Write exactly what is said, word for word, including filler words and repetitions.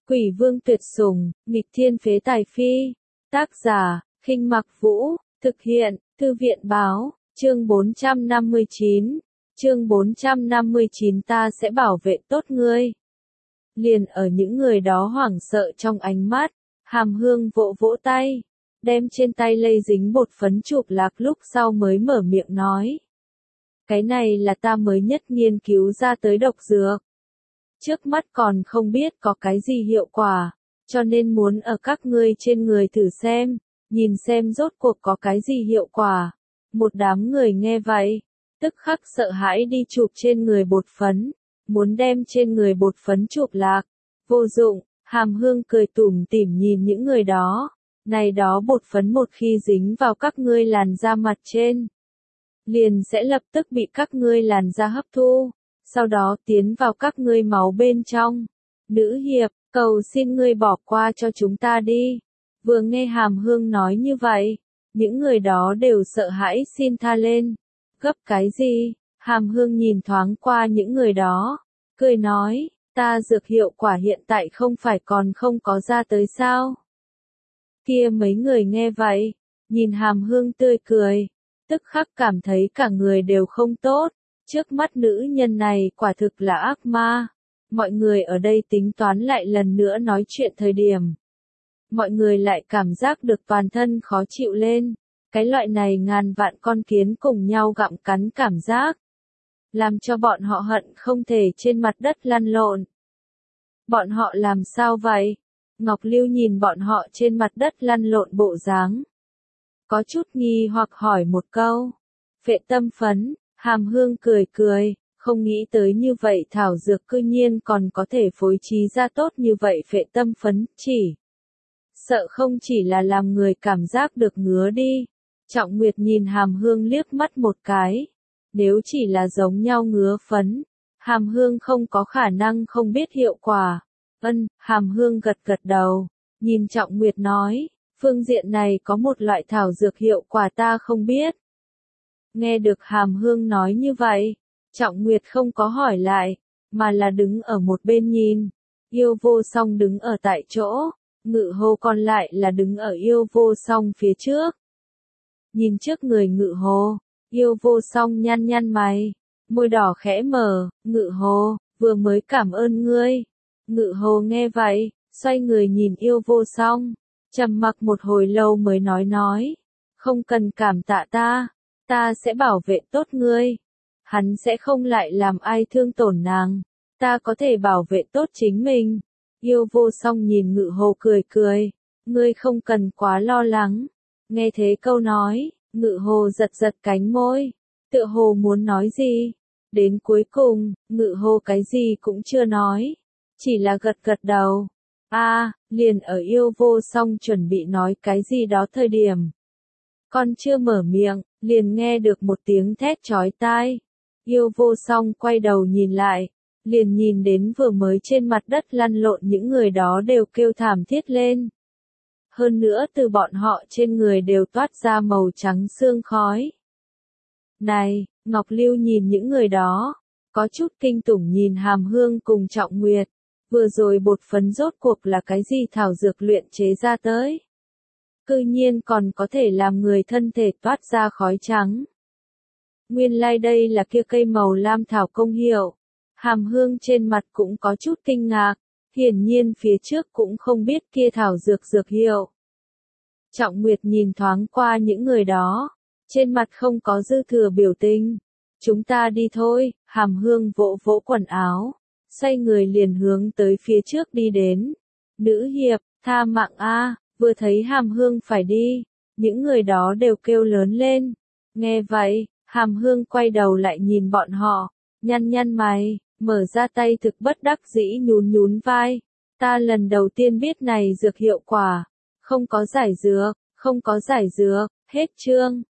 Quỷ vương tuyệt sủng, nghịch thiên phế tài phi. Tác giả, Khinh Mặc Vũ, thực hiện, Thư viện báo, chương bốn trăm năm mươi chín. Chương bốn trăm năm mươi chín ta sẽ bảo vệ tốt ngươi. Liền ở những người đó hoảng sợ trong ánh mắt, Hàm Hương vỗ vỗ tay, đem trên tay lây dính bột phấn chụp lạc lúc sau mới mở miệng nói. Cái này là ta mới nhất nghiên cứu ra tới độc dược. Trước mắt còn không biết có cái gì hiệu quả, cho nên muốn ở các ngươi trên người thử xem, nhìn xem rốt cuộc có cái gì hiệu quả. Một đám người nghe vậy, tức khắc sợ hãi đi chụp trên người bột phấn, muốn đem trên người bột phấn chụp lạc. Vô dụng, Hàm Hương cười tủm tỉm nhìn những người đó, này đó bột phấn một khi dính vào các ngươi làn da mặt trên, liền sẽ lập tức bị các ngươi làn da hấp thu, sau đó tiến vào các ngươi máu bên trong. Nữ hiệp, cầu xin ngươi bỏ qua cho chúng ta đi. Vừa nghe Hàm Hương nói như vậy, những người đó đều sợ hãi xin tha lên. Gấp cái gì? Hàm Hương nhìn thoáng qua những người đó, cười nói, ta dược hiệu quả hiện tại không phải còn không có ra tới sao? Kia mấy người nghe vậy, nhìn Hàm Hương tươi cười, tức khắc cảm thấy cả người đều không tốt. Trước mắt nữ nhân này quả thực là ác ma. Mọi người ở đây tính toán lại lần nữa nói chuyện thời điểm. Mọi người lại cảm giác được toàn thân khó chịu lên. Cái loại này ngàn vạn con kiến cùng nhau gặm cắn cảm giác, làm cho bọn họ hận không thể trên mặt đất lăn lộn. Bọn họ làm sao vậy? Ngọc Lưu nhìn bọn họ trên mặt đất lăn lộn bộ dáng, có chút nghi hoặc hỏi một câu. Phệ tâm phấn. Hàm Hương cười cười, không nghĩ tới như vậy thảo dược cư nhiên còn có thể phối trí ra tốt như vậy phệ tâm phấn, chỉ sợ không chỉ là làm người cảm giác được ngứa đi. Trọng Nguyệt nhìn Hàm Hương liếc mắt một cái, nếu chỉ là giống nhau ngứa phấn, Hàm Hương không có khả năng không biết hiệu quả. Ân, Hàm Hương gật gật đầu, nhìn Trọng Nguyệt nói, phương diện này có một loại thảo dược hiệu quả ta không biết. Nghe được Hàm Hương nói như vậy, Trọng Nguyệt không có hỏi lại, mà là đứng ở một bên nhìn. Yêu Vô Song đứng ở tại chỗ, Ngự Hồ còn lại là đứng ở Yêu Vô Song phía trước. Nhìn trước người Ngự Hồ, Yêu Vô Song nhăn nhăn mày, môi đỏ khẽ mở, Ngự Hồ, vừa mới cảm ơn ngươi. Ngự Hồ nghe vậy, xoay người nhìn Yêu Vô Song, trầm mặc một hồi lâu mới nói nói, không cần cảm tạ ta. Ta sẽ bảo vệ tốt ngươi. Hắn sẽ không lại làm ai thương tổn nàng. Ta có thể bảo vệ tốt chính mình. Yêu Vô Song nhìn Ngự Hồ cười cười. Ngươi không cần quá lo lắng. Nghe thế câu nói, Ngự Hồ giật giật cánh môi. Tựa hồ muốn nói gì. Đến cuối cùng, Ngự Hồ cái gì cũng chưa nói. Chỉ là gật gật đầu. A, à, liền ở Yêu Vô Song chuẩn bị nói cái gì đó thời điểm. Còn chưa mở miệng, liền nghe được một tiếng thét chói tai. Yêu Vô Song quay đầu nhìn lại, liền nhìn đến vừa mới trên mặt đất lăn lộn những người đó đều kêu thảm thiết lên. Hơn nữa từ bọn họ trên người đều toát ra màu trắng sương khói. Này, Ngọc Lưu nhìn những người đó, có chút kinh tủng nhìn Hàm Hương cùng Trọng Nguyệt. Vừa rồi bột phấn rốt cuộc là cái gì thảo dược luyện chế ra tới? Cư nhiên còn có thể làm người thân thể toát ra khói trắng. Nguyên lai like đây là kia cây màu lam thảo công hiệu. Hàm Hương trên mặt cũng có chút kinh ngạc, hiển nhiên phía trước cũng không biết kia thảo dược dược hiệu. Trọng Nguyệt nhìn thoáng qua những người đó, trên mặt không có dư thừa biểu tình. Chúng ta đi thôi. Hàm Hương vỗ vỗ quần áo, xoay người liền hướng tới phía trước đi đến. Nữ hiệp, tha mạng a. Vừa thấy Hàm Hương phải đi, những người đó đều kêu lớn lên. Nghe vậy, Hàm Hương quay đầu lại nhìn bọn họ, nhăn nhăn mày, mở ra tay thực bất đắc dĩ nhún nhún vai. Ta lần đầu tiên biết này dược hiệu quả. Không có giải dược, không có giải dược, hết chương.